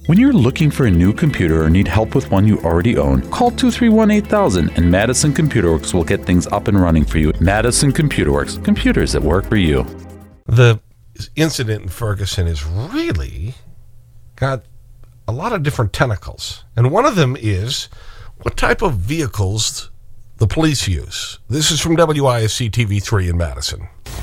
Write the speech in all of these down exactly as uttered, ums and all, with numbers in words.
When you're looking for a new computer or need help with one you already own, call two three one, eight thousand and Madison Computer Works will get things up and running for you. Madison Computer Works, computers that work for you. The incident in Ferguson has really got a lot of different tentacles. And one of them is what type of vehicles the police use. This is from W I S C T V three in Madison.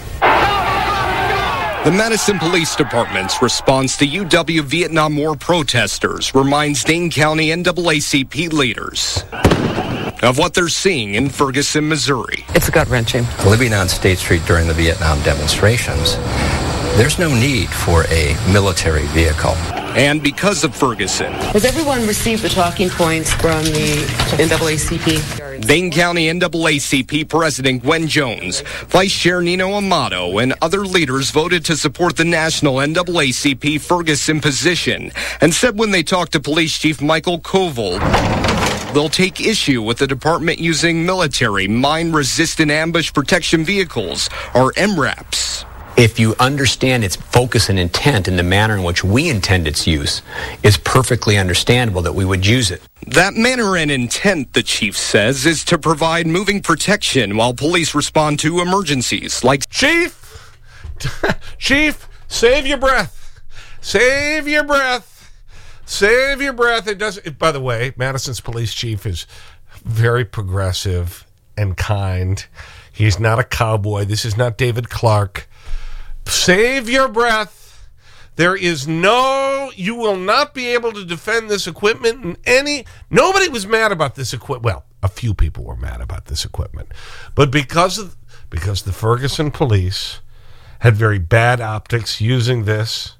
The Madison Police Department's response to U W Vietnam War protesters reminds Dane County N double A C P leaders of what they're seeing in Ferguson, Missouri. It's gut-wrenching. Living on State Street during the Vietnam demonstrations, there's no need for a military vehicle. And because of Ferguson, Has everyone received the talking points from the N double A C P? Dane County N double A C P President Gwen Jones, Vice Chair Nino Amato, and other leaders voted to support the national N double A C P Ferguson position and said when they talked to Police Chief Michael Koval, they'll take issue with the department using military mine-resistant ambush protection vehicles, or M RAPs. If you understand its focus and intent and the manner in which we intend its use, it's perfectly understandable that we would use it. That manner and intent, the chief says, is to provide moving protection while police respond to emergencies like... Chief! Chief, save your breath. Save your breath. Save your breath. It does. It, by the way, Madison's police chief is very progressive and kind. He's not a cowboy. This is not David Clark. Save your breath. There is no, you will not be able to defend this equipment in any, nobody was mad about this equipment. Well, a few people were mad about this equipment. But because of, because the Ferguson police had very bad optics using this,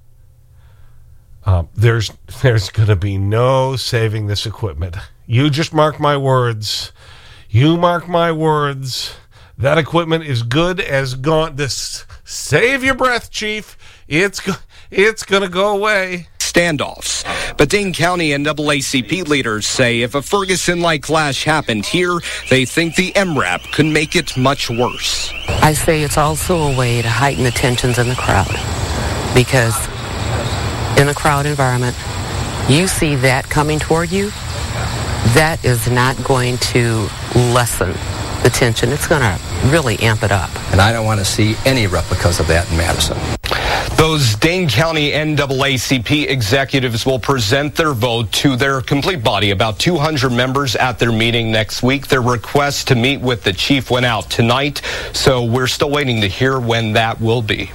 um, there's, there's going to be no saving this equipment. You just mark my words. You mark my words. That equipment is good as gone. This, save your breath, Chief. It's go, it's going to go away. Standoffs. But Dane County N double A C P leaders say if a Ferguson-like clash happened here, they think the M RAP could make it much worse. I say it's also a way to heighten the tensions in the crowd. Because in a crowd environment, you see that coming toward you, that is not going to lessen the tension. It's going to really amp it up. And I don't want to see any replicas of that in Madison. Those Dane County N double A C P executives will present their vote to their complete body, about two hundred members at their meeting next week. Their request to meet with the chief went out tonight, so we're still waiting to hear when that will be.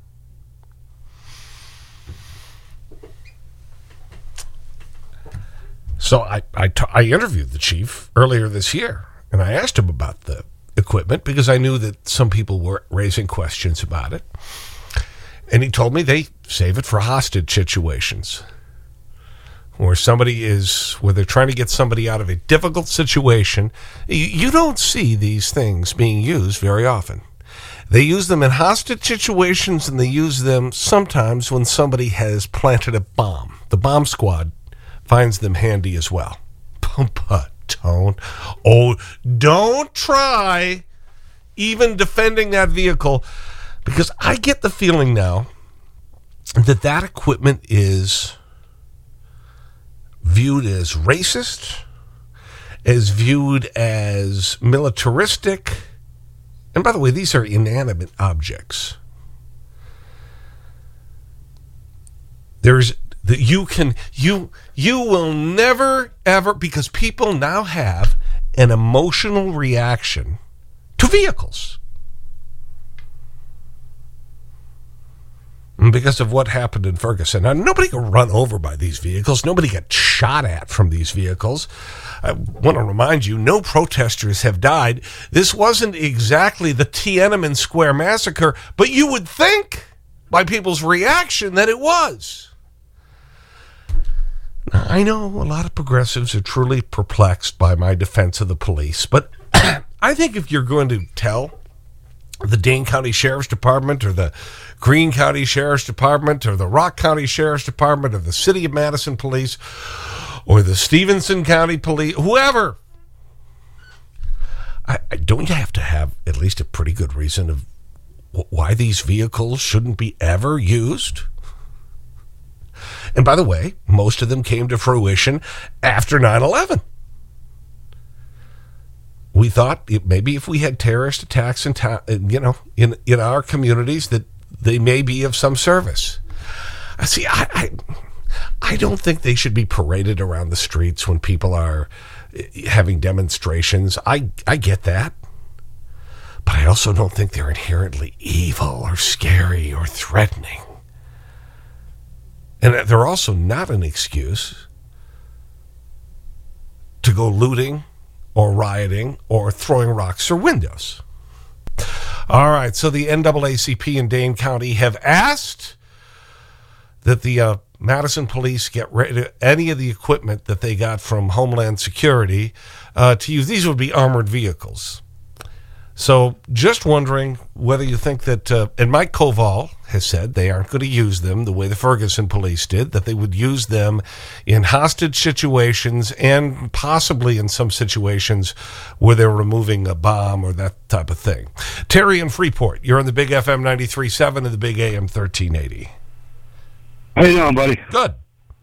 So I, I, t I interviewed the chief earlier this year, and I asked him about the equipment because I knew that some people were raising questions about it. And he told me they save it for hostage situations where somebody is, where they're trying to get somebody out of a difficult situation. You, you don't see these things being used very often. They use them in hostage situations, and they use them sometimes when somebody has planted a bomb. The bomb squad finds them handy as well. But don't, oh, don't try even defending that vehicle, because I get the feeling now that that equipment is viewed as racist, is viewed as militaristic. And by the way, these are inanimate objects. There's that you can, you, you will never, ever, because people now have an emotional reaction to vehicles. Because of what happened in Ferguson. Now, nobody got run over by these vehicles. Nobody got shot at from these vehicles. I want to remind you, no protesters have died. This wasn't exactly the Tiananmen Square massacre, but you would think by people's reaction that it was. Now, I know a lot of progressives are truly perplexed by my defense of the police, but I think if you're going to tell the Dane County Sheriff's Department or the Greene County Sheriff's Department or the Rock County Sheriff's Department or the City of Madison Police or the Stevenson County Police, whoever, I, I, don't you have to have at least a pretty good reason of why these vehicles shouldn't be ever used? And by the way, most of them came to fruition after nine eleven. We thought it, maybe if we had terrorist attacks in, you know, in, in our communities that they may be of some service. See, I, I, I don't think they should be paraded around the streets when people are having demonstrations. I, I get that. But I also don't think they're inherently evil or scary or threatening. And they're also not an excuse to go looting or rioting or throwing rocks through windows. All right, so the N double A C P in Dane County have asked that the uh, Madison police get rid of any of the equipment that they got from Homeland Security uh, to use. These would be armored vehicles. So just wondering whether you think that, uh, and Mike Koval has said they aren't going to use them the way the Ferguson police did, that they would use them in hostage situations and possibly in some situations where they're removing a bomb or that type of thing. Terry in Freeport, you're on the Big F M ninety-three point seven and the Big A M thirteen eighty. How you doing, buddy? Good.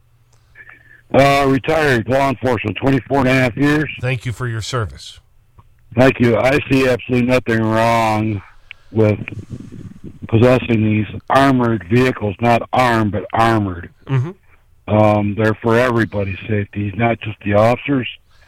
Uh, retired law enforcement, twenty-four and a half years. Thank you for your service. Thank you. I see absolutely nothing wrong with possessing these armored vehicles, not armed, but armored. Mm-hmm. Um, they're for everybody's safety, not just the officers.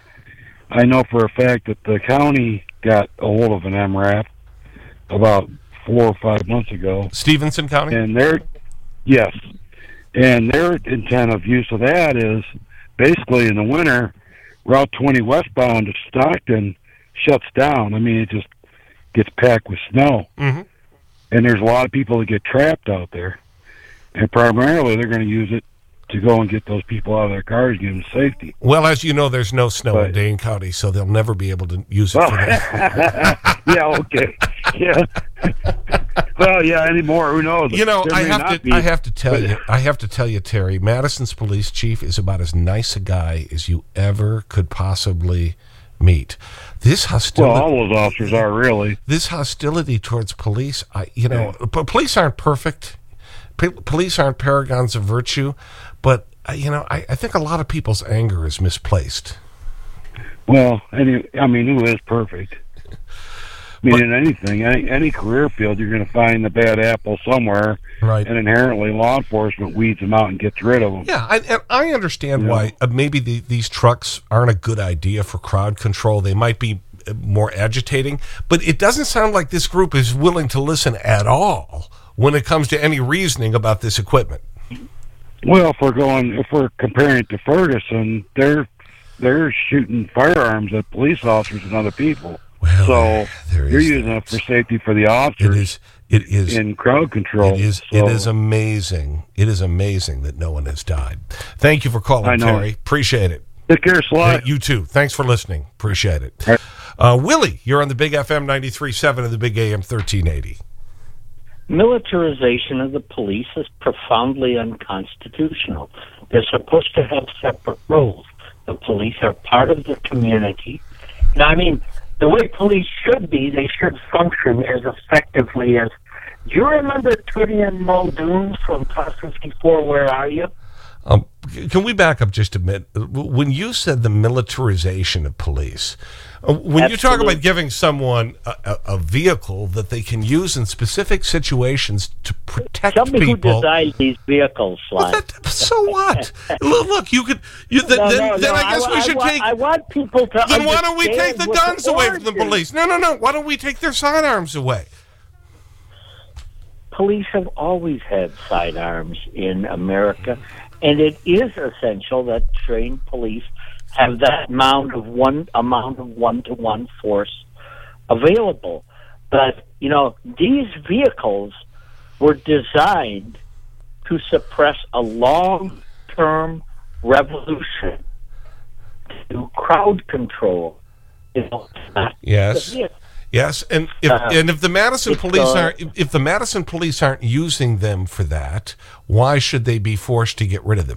I know for a fact that the county got a hold of an M RAP about four or five months ago. Stevenson County? And their, yes. And their intent of use of that is basically in the winter, Route twenty westbound to Stockton shuts down. I mean, it just gets packed with snow. Mm-hmm. And there's a lot of people that get trapped out there. And primarily they're going to use it to go and get those people out of their cars and give them safety. Well, as you know, there's no snow but, in Dane County, so they'll never be able to use it well, for that. Yeah, okay. Yeah. Well, yeah, anymore. Who knows? You know, I have to. Be, I have to tell but, you. I have to tell you, Terry. Madison's police chief is about as nice a guy as you ever could possibly meet. This hostility. Well, all those officers are really. This hostility towards police. I, you know, yeah. But police aren't perfect. P police aren't paragons of virtue, but uh, you know, I, I think a lot of people's anger is misplaced. Well, any, I mean, who is perfect? I mean, but, in anything, any, any career field, you're going to find the bad apple somewhere, right? And inherently, law enforcement weeds them out and gets rid of them. Yeah, I, and I understand you why know? uh, maybe the, these trucks aren't a good idea for crowd control. They might be more agitating, but it doesn't sound like this group is willing to listen at all when it comes to any reasoning about this equipment. Well, if we're going, if we're comparing it to Ferguson, they're they're shooting firearms at police officers and other people. Well, so there, there you're is using that. it for safety for the officers. It is. It is in crowd control. It is. So. It is amazing. It is amazing that no one has died. Thank you for calling, I know. Terry. Appreciate it. Take care, Sly. Hey, you too. Thanks for listening. Appreciate it. Right. Uh, Willie, you're on the Big F M ninety-three point seven and the Big A M thirteen eighty. Militarization of the police is profoundly unconstitutional. They're supposed to have separate roles. The police are part of the community. And I mean, the way police should be, they should function as effectively as... Do you remember Turian Muldoon from Class fifty-four, Where Are You? Um, can we back up just a minute? When you said the militarization of police, uh, when Absolutely. you talk about giving someone a, a, a vehicle that they can use in specific situations to protect Tell me people. who designed these vehicles, well, that, so what? look, look, you could. You, th no, then, no, then no, I guess I, we should I, take. I want people to. Then why don't we take the guns the away from the police? No, no, no. Why don't we take their sidearms away? Police have always had sidearms in America. And it is essential that trained police have that amount of one amount of one-to-one force available. But, you know, these vehicles were designed to suppress a long-term revolution to crowd control. You know, yes. Yes, and if uh, and if the Madison police uh, aren't if the Madison police aren't using them for that, why should they be forced to get rid of them?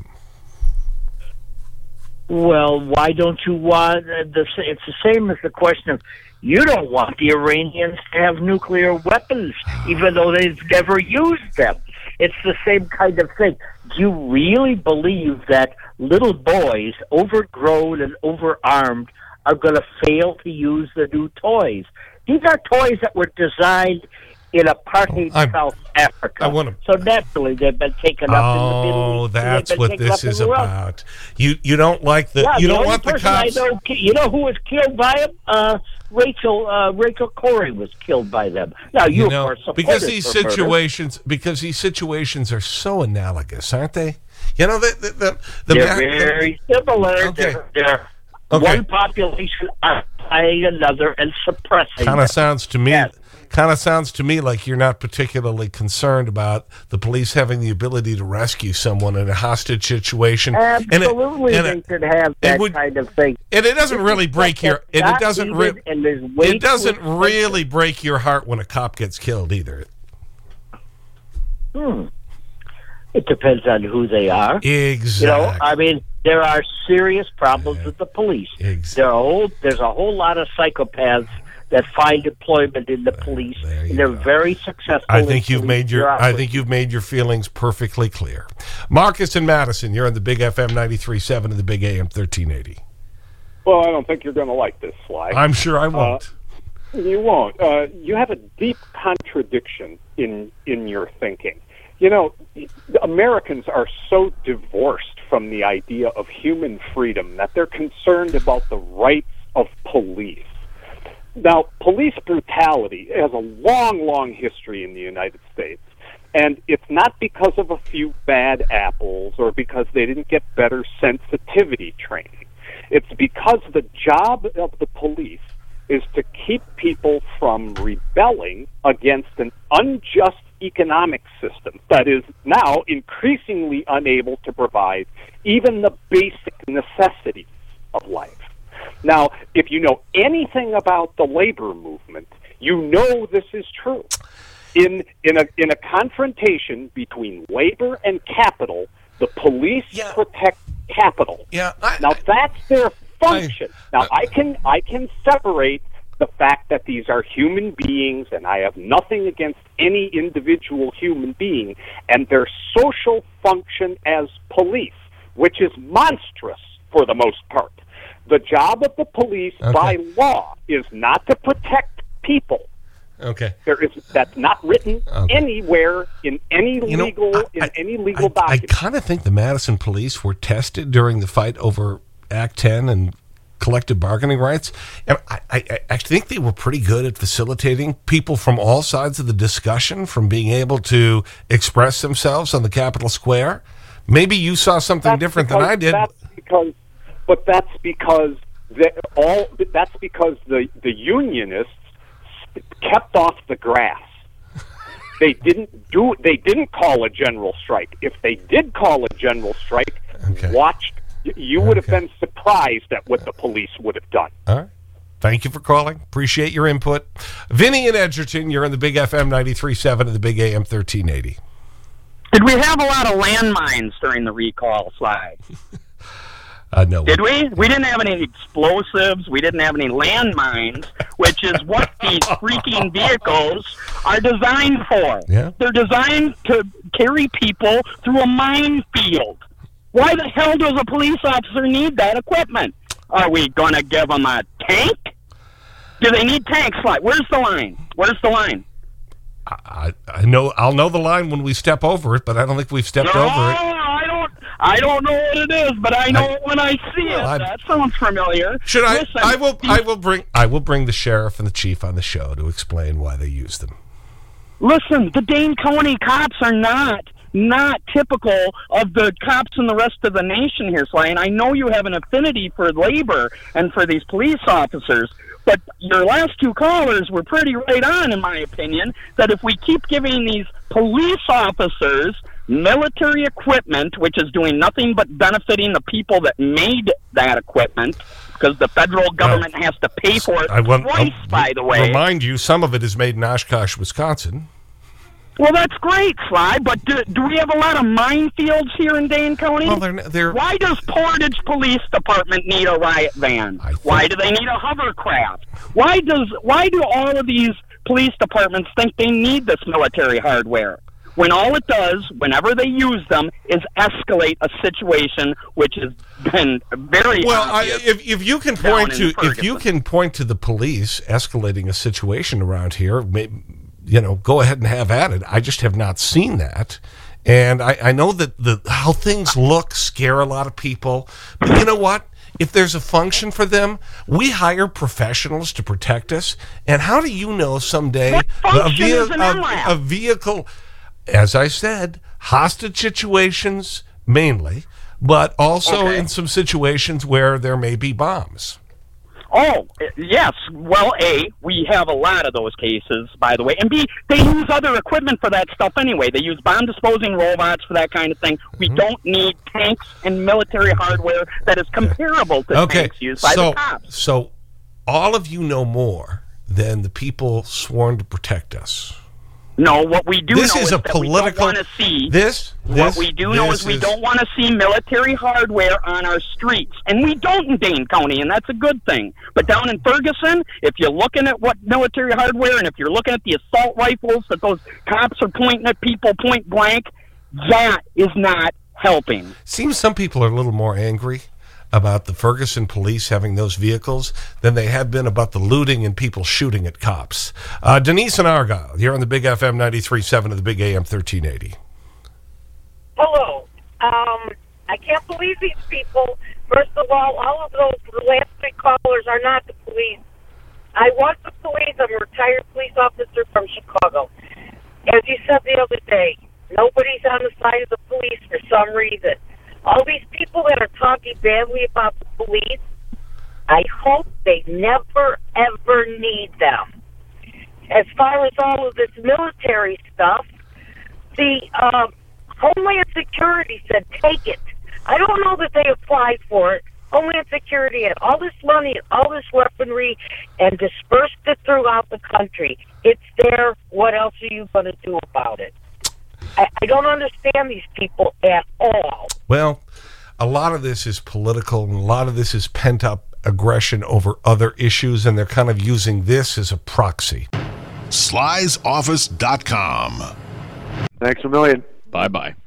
Well, why don't you want the? It's the same as the question of you don't want the Iranians to have nuclear weapons, even though they've never used them. it's the same kind of thing. Do you really believe that little boys, overgrown and overarmed, are going to fail to use the new toys? These are toys that were designed in apartheid I'm, South Africa. I wanna, so naturally, they've been taken up oh, in the Middle Oh, East. that's what this is about. You you don't like the yeah, you the don't only want the person cops. I know, you know who was killed by them? Uh, Rachel uh, Rachel Corrie was killed by them. Now you, you know, of course, because these for situations murder. because these situations are so analogous, aren't they? You know, the the the, the they're ma- very similar. Okay. They're, they're Okay. one population occupying another and suppressing. Kind of sounds to me. Yes. Kind of sounds to me like you're not particularly concerned about the police having the ability to rescue someone in a hostage situation. Absolutely, and it, and they should have that would, kind of thing. And it doesn't really break your. And it doesn't. Re, it doesn't really break your heart when a cop gets killed either. Hmm. It depends on who they are. Exactly. You know, I mean, there are serious problems yeah. with the police. Exactly. There are whole, there's a whole lot of psychopaths that find employment in the police, and they're go. very successful. I think you've made your bureaucracy. I think you've made your feelings perfectly clear. Marcus and Madison, you're on the Big F M ninety-three point seven and the Big A M thirteen eighty. Well, I don't think you're going to like this, Sly. I'm sure I won't. Uh, you won't. Uh, you have a deep contradiction in in your thinking. You know, Americans are so divorced from the idea of human freedom that they're concerned about the rights of police. Now, police brutality has a long, long history in the United States, and it's not because of a few bad apples or because they didn't get better sensitivity training. It's because the job of the police is to keep people from rebelling against an unjust economic system that is now increasingly unable to provide even the basic necessities of life. Now, if you know anything about the labor movement, you know this is true. In in a in a confrontation between labor and capital, the police yeah. protect capital. Yeah, I, now that's their function. I, now I can I can separate the fact that these are human beings, and I have nothing against any individual human being, and their social function as police, which is monstrous for the most part. The job of the police okay. by law is not to protect people. Okay. There is that's not written okay. anywhere in any you legal know, I, in any legal I, document. I kind of think the Madison police were tested during the fight over Act ten and collective bargaining rights. And I, I, I think they were pretty good at facilitating people from all sides of the discussion from being able to express themselves on the Capitol Square. Maybe you saw something that's different because, than I did. That's because, but that's because the, all. That's because the the unionists kept off the grass. They didn't do. They didn't call a general strike. If they did call a general strike, okay. watch. You would okay. have been surprised at what the police would have done. All right. Thank you for calling. Appreciate your input. Vinny in Edgerton, you're on the Big F M ninety-three point seven and the Big A M thirteen eighty. Did we have a lot of landmines during the recall, Sly? uh, no. Did we? We didn't have any explosives. We didn't have any landmines, which is what these freaking vehicles are designed for. Yeah. They're designed to carry people through a minefield. Why the hell does a police officer need that equipment? Are we going to give them a tank? Do they need tanks? Like, where's the line? Where's the line? I, I know. I'll know the line when we step over it, but I don't think we've stepped no, over it. I don't. I don't know what it is, but I know I, it when I see it. I, that sounds familiar. Should I? Listen, I will. I will bring. I will bring the sheriff and the chief on the show to explain why they use them. Listen, the Dane County cops are not. not typical of the cops in the rest of the nation here, Sly. And I know you have an affinity for labor and for these police officers, but your last two callers were pretty right on, in my opinion, that if we keep giving these police officers military equipment, which is doing nothing but benefiting the people that made that equipment, because the federal government well, has to pay for it I want, twice, I'll by the way. Remind you, some of it is made in Oshkosh, Wisconsin. Well, that's great, Sly, but do, do we have a lot of minefields here in Dane County? Well, they're, they're, Why does Portage Police Department need a riot van? Why do they need a hovercraft? Why does why do all of these police departments think they need this military hardware? when all it does, whenever they use them, is escalate a situation which has been very well. I, obvious if if you can down point in to if Ferguson. you can point to the police escalating a situation around here, maybe, you know, go ahead and have at it. I just have not seen that. And I, I know that the how things look scare a lot of people. But you know what? If there's a function for them, we hire professionals to protect us. And how do you know someday What a, function ve is an M a, RAP? a vehicle, as I said, hostage situations mainly, but also Okay. in some situations where there may be bombs. Oh, yes. Well, A, we have a lot of those cases, by the way. And B, they use other equipment for that stuff anyway. They use bomb-disposing robots for that kind of thing. We Mm-hmm. don't need tanks and military hardware that is comparable to Okay, tanks used by so, the cops. so all of you know more than the people sworn to protect us. No, what we do This know is is a that we political- don't want to see... This, What this, we do know this is we don't want to see military hardware on our streets. And we don't in Dane County, and that's a good thing. But down in Ferguson, if you're looking at what military hardware and if you're looking at the assault rifles that those cops are pointing at people point blank, that is not helping. Seems some people are a little more angry about the Ferguson police having those vehicles than they have been about the looting and people shooting at cops. Uh, Denise and Argyle, you're on the Big F M ninety-three point seven of the Big A M thirteen eighty. Hello. Um, I can't believe these people. First of all, all of those the last three callers are not the police. I was the police. I'm a retired police officer from Chicago. As you said the other day, nobody's on the side of the police for some reason. All these people that are talking badly about the police, I hope they never, ever need them. As far as all of this military stuff, the uh, Homeland Security said take it. I don't know that they applied for it. Homeland Security had all this money and all this weaponry and dispersed it throughout the country. It's there. What else are you going to do about it? I, I don't understand these people at all. Well, a lot of this is political, and a lot of this is pent-up aggression over other issues, and they're kind of using this as a proxy. Slys Office dot com. Thanks a million. Bye-bye.